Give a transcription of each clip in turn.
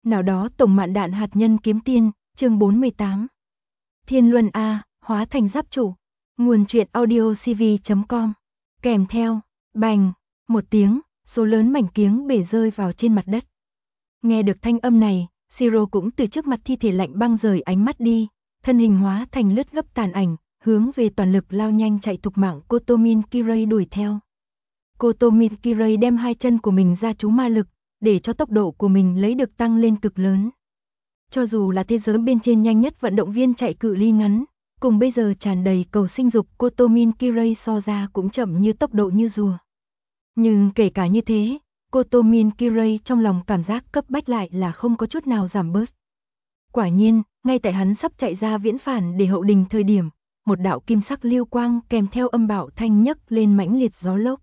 Nào đó tổng mạn đạn hạt nhân kiếm tiên, chương 48. Thiên Luân A, hóa thành giáp chủ. Nguồn truyện audio cv.com. Kèm theo, bành, một tiếng, số lớn mảnh kiếng bể rơi vào trên mặt đất. Nghe được thanh âm này, Siro cũng từ trước mặt thi thể lạnh băng rời ánh mắt đi, thân hình hóa thành lướt gấp tàn ảnh, hướng về toàn lực lao nhanh chạy thục mạng Kotomin Kirei đuổi theo. Kotomin Kirei đem hai chân của mình ra chú ma lực, để cho tốc độ của mình lấy được tăng lên cực lớn. Cho dù là thế giới bên trên nhanh nhất vận động viên chạy cự ly ngắn, cùng bây giờ tràn đầy cầu sinh dục Kotomin Kirei so ra cũng chậm như tốc độ như rùa. Nhưng kể cả như thế, Kotomin Kirei trong lòng cảm giác cấp bách lại là không có chút nào giảm bớt. Quả nhiên, ngay tại hắn sắp chạy ra viễn phản để hậu đình thời điểm, một đạo kim sắc lưu quang kèm theo âm bạo thanh nhấc lên mãnh liệt gió lốc.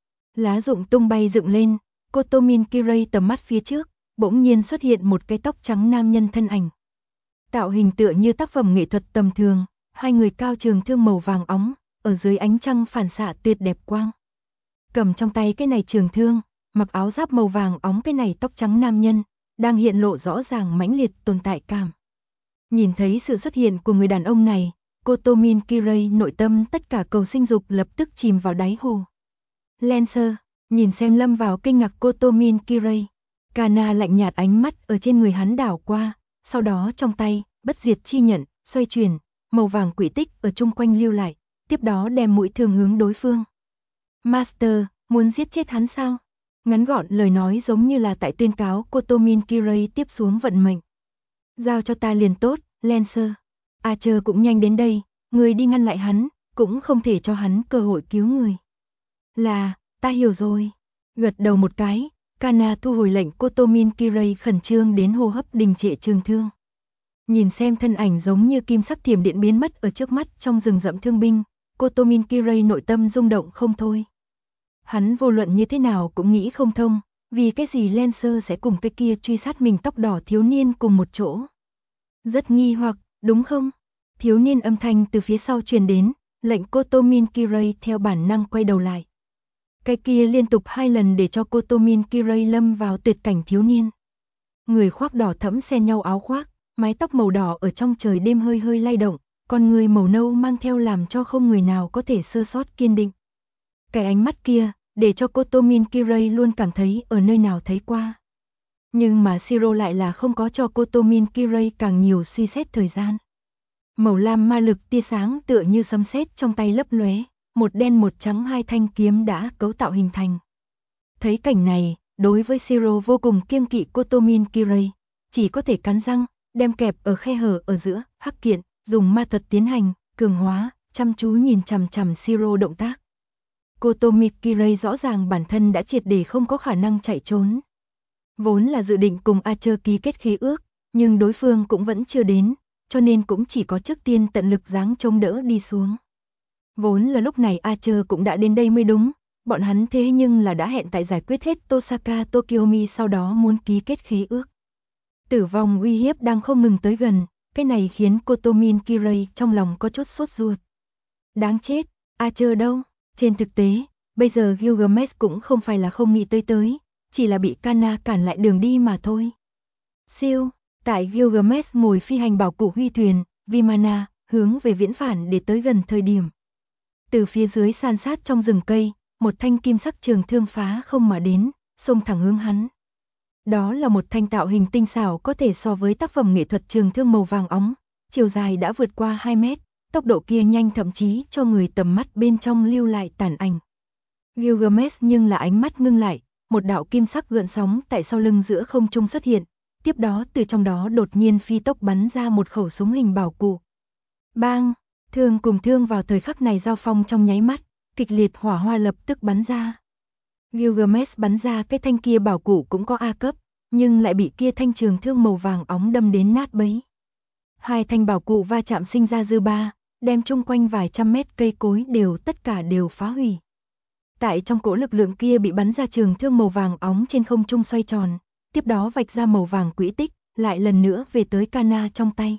Lá rụng tung bay dựng lên, Kotomin Kirei tầm mắt phía trước, bỗng nhiên xuất hiện một cái tóc trắng nam nhân thân ảnh. Tạo hình tựa như tác phẩm nghệ thuật tầm thường, hai người cao trường thương màu vàng óng, ở dưới ánh trăng phản xạ tuyệt đẹp quang. Cầm trong tay cái này trường thương, mặc áo giáp màu vàng óng cái này tóc trắng nam nhân, đang hiện lộ rõ ràng mãnh liệt tồn tại cảm. Nhìn thấy sự xuất hiện của người đàn ông này, Kotomin Kirei nội tâm tất cả cầu sinh dục lập tức chìm vào đáy hồ. Lancer, nhìn xem lâm vào kinh ngạc Kotomin Kirei. Kana lạnh nhạt ánh mắt ở trên người hắn đảo qua, sau đó trong tay, bất diệt chi nhận, xoay chuyển, màu vàng quỷ tích ở chung quanh lưu lại, tiếp đó đem mũi thương hướng đối phương. Master, muốn giết chết hắn sao? Ngắn gọn lời nói giống như là tại tuyên cáo Kotomin Kirei tiếp xuống vận mệnh. Giao cho ta liền tốt, Lancer. Archer cũng nhanh đến đây, người đi ngăn lại hắn, cũng không thể cho hắn cơ hội cứu người. Là, ta hiểu rồi. Gật đầu một cái, Kana thu hồi lệnh Kotomin Kirei khẩn trương đến hô hấp đình trệ trường thương. Nhìn xem thân ảnh giống như kim sắc thiểm điện biến mất ở trước mắt trong rừng rậm thương binh, Kotomin Kirei nội tâm rung động không thôi. Hắn vô luận như thế nào cũng nghĩ không thông, vì cái gì Lancer sẽ cùng cái kia truy sát mình tóc đỏ thiếu niên cùng một chỗ. Rất nghi hoặc, đúng không? Thiếu niên âm thanh từ phía sau truyền đến, lệnh Kotomin Kirei theo bản năng quay đầu lại. Cái kia liên tục 2 lần để cho Kotomin Kirei lâm vào tuyệt cảnh thiếu niên. Người khoác đỏ thẫm xen nhau áo khoác, mái tóc màu đỏ ở trong trời đêm hơi hơi lay động, còn người màu nâu mang theo làm cho không người nào có thể sơ sót kiên định. Cái ánh mắt kia, để cho Kotomin Kirei luôn cảm thấy ở nơi nào thấy qua. Nhưng mà Siro lại là không có cho Kotomin Kirei càng nhiều suy xét thời gian. Màu lam ma lực tia sáng tựa như sấm sét trong tay lấp lóe, một đen một trắng hai thanh kiếm đã cấu tạo hình thành. Thấy cảnh này, đối với Siro vô cùng kiêng kỵ Kotomin Kirei, chỉ có thể cắn răng, đem kẹp ở khe hở ở giữa, hắc kiện, dùng ma thuật tiến hành, cường hóa, chăm chú nhìn chằm chằm Siro động tác. Kotomin Kirei rõ ràng bản thân đã triệt để không có khả năng chạy trốn. Vốn là dự định cùng Archer ký kết khế ước, nhưng đối phương cũng vẫn chưa đến, cho nên cũng chỉ có trước tiên tận lực giáng chống đỡ đi xuống. Vốn là lúc này Archer cũng đã đến đây mới đúng, bọn hắn thế nhưng là đã hẹn tại giải quyết hết Tosaka Tokyomi sau đó muốn ký kết khế ước. Tử vong uy hiếp đang không ngừng tới gần, cái này khiến Kotomin Kirei trong lòng có chút sốt ruột. Đáng chết, Archer đâu? Trên thực tế, bây giờ Gilgamesh cũng không phải là không nghĩ tới, chỉ là bị Kana cản lại đường đi mà thôi. Siêu, tại Gilgamesh ngồi phi hành bảo cụ huy thuyền, Vimana, hướng về viễn phản để tới gần thời điểm. Từ phía dưới san sát trong rừng cây, một thanh kim sắc trường thương phá không mà đến, xông thẳng hướng hắn. Đó là một thanh tạo hình tinh xảo có thể so với tác phẩm nghệ thuật trường thương màu vàng óng, chiều dài đã vượt qua 2 mét, tốc độ kia nhanh thậm chí cho người tầm mắt bên trong lưu lại tàn ảnh. Gilgamesh nhưng là ánh mắt ngưng lại, một đạo kim sắc gợn sóng tại sau lưng giữa không trung xuất hiện, tiếp đó từ trong đó đột nhiên phi tốc bắn ra một khẩu súng hình bảo cụ. Bang! Thương cùng thương vào thời khắc này giao phong trong nháy mắt, kịch liệt hỏa hoa lập tức bắn ra. Gilgamesh bắn ra cái thanh kia bảo cụ cũng có A cấp, nhưng lại bị kia thanh trường thương màu vàng óng đâm đến nát bấy. Hai thanh bảo cụ va chạm sinh ra dư ba, đem chung quanh vài trăm mét cây cối tất cả đều phá hủy. Tại trong cỗ lực lượng kia bị bắn ra trường thương màu vàng óng trên không trung xoay tròn, tiếp đó vạch ra màu vàng quỹ tích, lại lần nữa về tới Kana trong tay.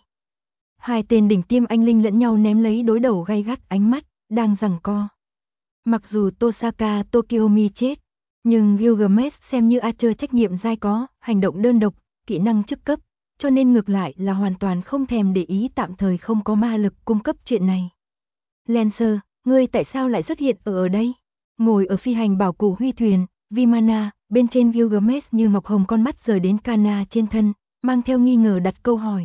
Hai tên đỉnh tiêm anh linh lẫn nhau ném lấy đối đầu gay gắt ánh mắt, đang giằng co. Mặc dù Tosaka Tokyomi chết, nhưng Gilgamesh xem như Archer trách nhiệm dai có, hành động đơn độc, kỹ năng chức cấp, cho nên ngược lại là hoàn toàn không thèm để ý tạm thời không có ma lực cung cấp chuyện này. Lancer, ngươi tại sao lại xuất hiện ở đây? Ngồi ở phi hành bảo cụ huy thuyền, Vimana, bên trên Gilgamesh như ngọc hồng con mắt rời đến Kana trên thân, mang theo nghi ngờ đặt câu hỏi.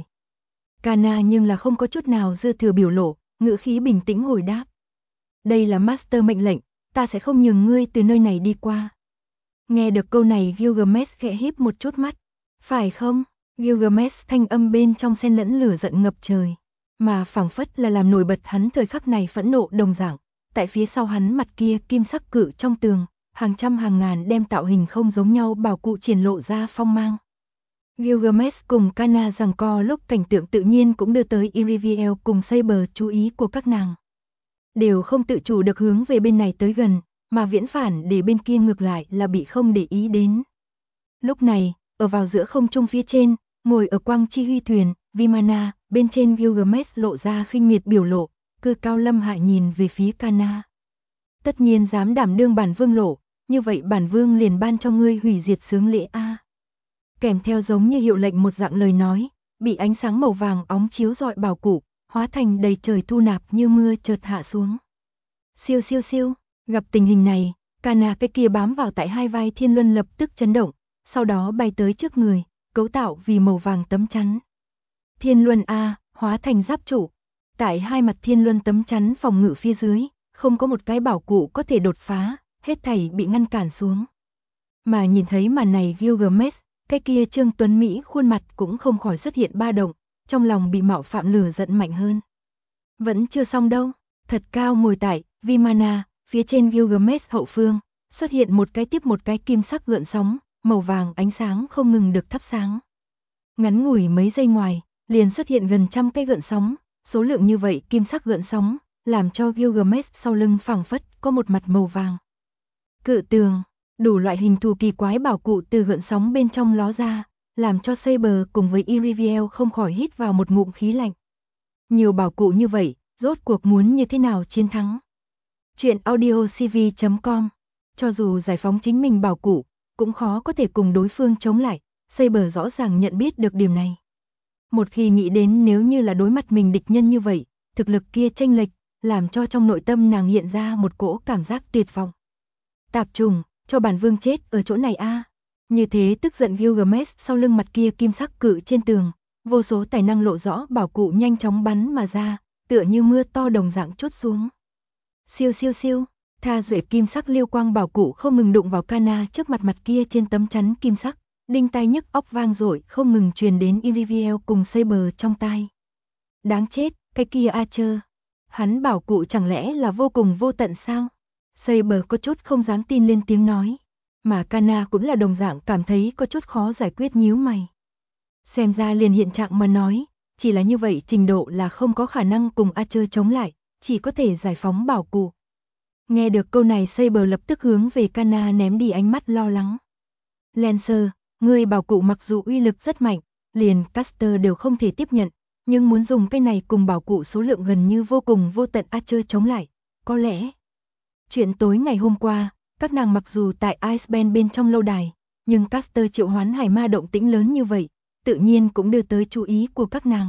Kana nhưng là không có chút nào dư thừa biểu lộ, ngữ khí bình tĩnh hồi đáp. Đây là Master mệnh lệnh, ta sẽ không nhường ngươi từ nơi này đi qua. Nghe được câu này Gilgamesh khẽ híp một chút mắt. Phải không? Gilgamesh thanh âm bên trong xen lẫn lửa giận ngập trời, mà phảng phất là làm nổi bật hắn thời khắc này phẫn nộ đồng dạng. Tại phía sau hắn mặt kia kim sắc cự trong tường, hàng trăm hàng ngàn đem tạo hình không giống nhau bảo cụ triển lộ ra phong mang. Gilgamesh cùng Kana giằng co lúc cảnh tượng tự nhiên cũng đưa tới Iriviel cùng Saber chú ý của các nàng. Đều không tự chủ được hướng về bên này tới gần, mà viễn phản để bên kia ngược lại là bị không để ý đến. Lúc này, ở vào giữa không trung phía trên, ngồi ở quang chi huy thuyền, Vimana, bên trên Gilgamesh lộ ra khinh miệt biểu lộ, cư cao lâm hạ nhìn về phía Kana. Tất nhiên dám đảm đương bản vương lộ, như vậy bản vương liền ban cho ngươi hủy diệt xướng lễ a. Kèm theo giống như hiệu lệnh một dạng lời nói, bị ánh sáng màu vàng óng chiếu rọi bảo cụ, hóa thành đầy trời thu nạp như mưa chợt hạ xuống. Siêu siêu siêu, gặp tình hình này, Kana cái kia bám vào tại hai vai Thiên Luân lập tức chấn động, sau đó bay tới trước người, cấu tạo vì màu vàng tấm chắn. Thiên Luân A, hóa thành giáp trụ, tại hai mặt Thiên Luân tấm chắn phòng ngự phía dưới, không có một cái bảo cụ có thể đột phá, hết thảy bị ngăn cản xuống. Mà nhìn thấy màn này Gilgamesh, cái kia Trương Tuấn Mỹ khuôn mặt cũng không khỏi xuất hiện ba động, trong lòng bị mạo phạm lửa giận mạnh hơn. Vẫn chưa xong đâu, thật cao ngồi tại Vimana, phía trên Gilgamesh hậu phương, xuất hiện một cái tiếp một cái kim sắc gợn sóng, màu vàng ánh sáng không ngừng được thắp sáng. Ngắn ngủi mấy giây ngoài, liền xuất hiện gần trăm cái gợn sóng, số lượng như vậy kim sắc gợn sóng, làm cho Gilgamesh sau lưng phảng phất có một mặt màu vàng. Cự tường, đủ loại hình thù kỳ quái bảo cụ từ gợn sóng bên trong ló ra, làm cho Saber cùng với Iriviel không khỏi hít vào một ngụm khí lạnh. Nhiều bảo cụ như vậy, rốt cuộc muốn như thế nào chiến thắng? Chuyện audiocv.com. Cho dù giải phóng chính mình bảo cụ, cũng khó có thể cùng đối phương chống lại, Saber rõ ràng nhận biết được điểm này. Một khi nghĩ đến nếu như là đối mặt mình địch nhân như vậy, thực lực kia chênh lệch, làm cho trong nội tâm nàng hiện ra một cỗ cảm giác tuyệt vọng. Tạp trùng, cho bản vương chết ở chỗ này a. Như thế tức giận Gilgamesh sau lưng mặt kia kim sắc cự trên tường, vô số tài năng lộ rõ bảo cụ nhanh chóng bắn mà ra, tựa như mưa to đồng dạng trút xuống. Siêu siêu siêu, tha duệ kim sắc liêu quang bảo cụ không ngừng đụng vào Kana trước mặt mặt kia trên tấm chắn kim sắc, đinh tai nhức óc vang dội không ngừng truyền đến Iriviel cùng Saber trong tai. Đáng chết, cái kia Archer, hắn bảo cụ chẳng lẽ là vô cùng vô tận sao? Saber có chút không dám tin lên tiếng nói, mà Kana cũng là đồng dạng cảm thấy có chút khó giải quyết nhíu mày. Xem ra liền hiện trạng mà nói, chỉ là như vậy trình độ là không có khả năng cùng Archer chống lại, chỉ có thể giải phóng bảo cụ. Nghe được câu này Saber lập tức hướng về Kana ném đi ánh mắt lo lắng. Lancer, người bảo cụ mặc dù uy lực rất mạnh, liền Caster đều không thể tiếp nhận, nhưng muốn dùng cái này cùng bảo cụ số lượng gần như vô cùng vô tận Archer chống lại, có lẽ. Chuyện tối ngày hôm qua, các nàng mặc dù tại Iceband bên trong lâu đài, nhưng Caster triệu hoán hải ma động tĩnh lớn như vậy, tự nhiên cũng đưa tới chú ý của các nàng.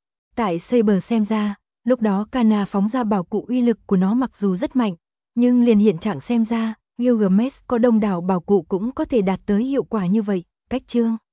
Tại Saber xem ra, lúc đó Kana phóng ra bảo cụ uy lực của nó mặc dù rất mạnh, nhưng liền hiện trạng xem ra, Gilgamesh có đông đảo bảo cụ cũng có thể đạt tới hiệu quả như vậy, cách chương.